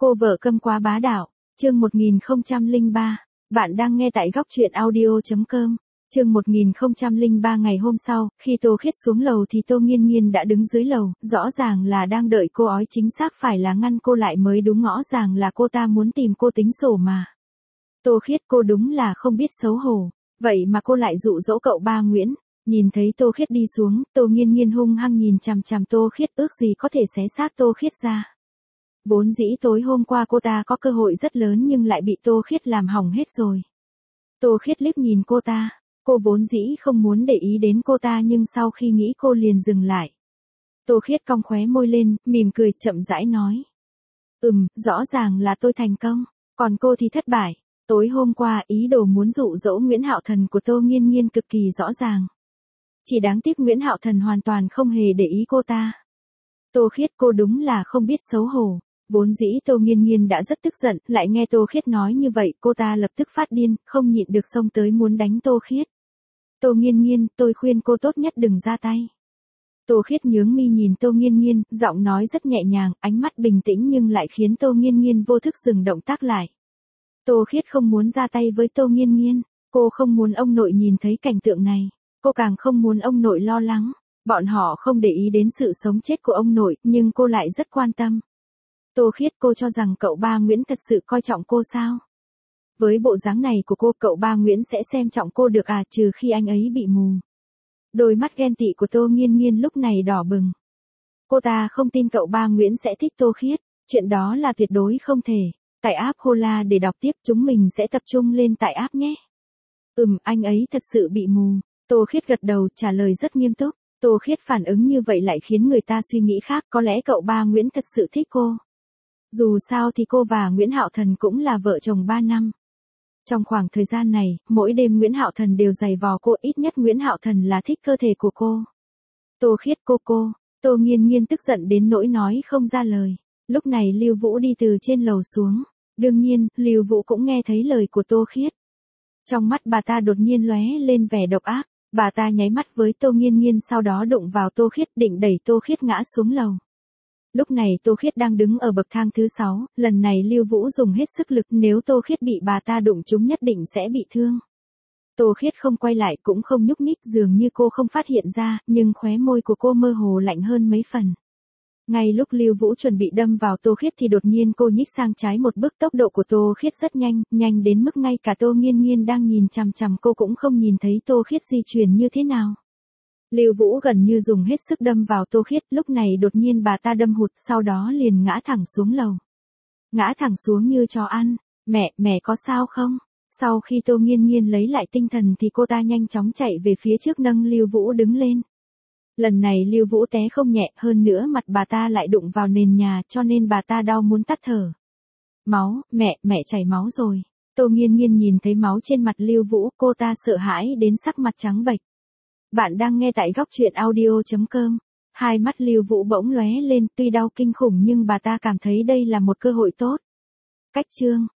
Cô vợ câm quá bá đạo, chương 1003, bạn đang nghe tại góc truyện audio.com. Chương 1003 ngày hôm sau, khi Tô Khiết xuống lầu thì Tô Nghiên Nghiên đã đứng dưới lầu, rõ ràng là đang đợi cô ói, chính xác phải là ngăn cô lại mới đúng, rõ ràng là cô ta muốn tìm cô tính sổ mà. Tô Khiết, cô đúng là không biết xấu hổ, vậy mà cô lại dụ dỗ cậu ba Nguyễn. Nhìn thấy Tô Khiết đi xuống, Tô Nghiên Nghiên hung hăng nhìn chằm chằm Tô Khiết, ước gì có thể xé xác Tô Khiết ra. Vốn dĩ tối hôm qua cô ta có cơ hội rất lớn nhưng lại bị Tô Khiết làm hỏng hết rồi. Tô Khiết liếc nhìn cô ta, cô vốn dĩ không muốn để ý đến cô ta nhưng sau khi nghĩ cô liền dừng lại. Tô Khiết cong khóe môi lên, mỉm cười, chậm rãi nói. Rõ ràng là tôi thành công, còn cô thì thất bại. Tối hôm qua ý đồ muốn dụ dỗ Nguyễn Hạo Thần của Tô Nghiên Nghiên cực kỳ rõ ràng. Chỉ đáng tiếc Nguyễn Hạo Thần hoàn toàn không hề để ý cô ta. Tô Khiết, cô đúng là không biết xấu hổ. Vốn dĩ Tô Nghiên Nghiên đã rất tức giận, lại nghe Tô Khiết nói như vậy, cô ta lập tức phát điên, không nhịn được xông tới muốn đánh Tô Khiết. Tô Nghiên Nghiên, tôi khuyên cô tốt nhất đừng ra tay. Tô Khiết nhướng mi nhìn Tô Nghiên Nghiên, giọng nói rất nhẹ nhàng, ánh mắt bình tĩnh nhưng lại khiến Tô Nghiên Nghiên vô thức dừng động tác lại. Tô Khiết không muốn ra tay với Tô Nghiên Nghiên, cô không muốn ông nội nhìn thấy cảnh tượng này, cô càng không muốn ông nội lo lắng. Bọn họ không để ý đến sự sống chết của ông nội, nhưng cô lại rất quan tâm. Tô Khiết, cô cho rằng cậu ba Nguyễn thật sự coi trọng cô sao? Với bộ dáng này của cô, cậu ba Nguyễn sẽ xem trọng cô được à, trừ khi anh ấy bị mù. Đôi mắt ghen tị của Tô Nghiên Nghiên lúc này đỏ bừng. Cô ta không tin cậu ba Nguyễn sẽ thích Tô Khiết, chuyện đó là tuyệt đối không thể. Tải app Hola để đọc tiếp, chúng mình sẽ tập trung lên tải app nhé. Anh ấy thật sự bị mù. Tô Khiết gật đầu, trả lời rất nghiêm túc. Tô Khiết phản ứng như vậy lại khiến người ta suy nghĩ khác, có lẽ cậu ba Nguyễn thật sự thích cô. Dù sao thì cô và Nguyễn Hạo Thần cũng là vợ chồng 3 năm. Trong khoảng thời gian này, mỗi đêm Nguyễn Hạo Thần đều giày vò cô, ít nhất Nguyễn Hạo Thần là thích cơ thể của cô. Tô Khiết, cô. Tô Nghiên Nghiên tức giận đến nỗi nói không ra lời. Lúc này Lưu Vũ đi từ trên lầu xuống. Đương nhiên, Lưu Vũ cũng nghe thấy lời của Tô Khiết. Trong mắt bà ta đột nhiên lóe lên vẻ độc ác. Bà ta nháy mắt với Tô Nghiên Nghiên, sau đó đụng vào Tô Khiết, định đẩy Tô Khiết ngã xuống lầu. Lúc này Tô Khiết đang đứng ở bậc thang thứ 6, lần này Lưu Vũ dùng hết sức lực, nếu Tô Khiết bị bà ta đụng trúng nhất định sẽ bị thương. Tô Khiết không quay lại cũng không nhúc nhích, dường như cô không phát hiện ra, nhưng khóe môi của cô mơ hồ lạnh hơn mấy phần. Ngay lúc Lưu Vũ chuẩn bị đâm vào Tô Khiết thì đột nhiên cô nhích sang trái một bước, tốc độ của Tô Khiết rất nhanh, nhanh đến mức ngay cả Tô Nghiên Nghiên đang nhìn chằm chằm cô cũng không nhìn thấy Tô Khiết di chuyển như thế nào. Lưu Vũ gần như dùng hết sức đâm vào Tô Khiết, lúc này đột nhiên bà ta đâm hụt, sau đó liền ngã thẳng xuống lầu. Ngã thẳng xuống như chó ăn. Mẹ có sao không? Sau khi Tô Nghiên Nghiên lấy lại tinh thần thì cô ta nhanh chóng chạy về phía trước nâng Lưu Vũ đứng lên. Lần này Lưu Vũ té không nhẹ, hơn nữa mặt bà ta lại đụng vào nền nhà cho nên bà ta đau muốn tắt thở. Máu, mẹ chảy máu rồi. Tô Nghiên Nghiên nhìn thấy máu trên mặt Lưu Vũ, cô ta sợ hãi đến sắc mặt trắng bệch. Bạn đang nghe tại góc truyện audio.com. Hai mắt Lưu Vũ bỗng lóe lên, tuy đau kinh khủng nhưng bà ta cảm thấy đây là một cơ hội tốt. Cách chương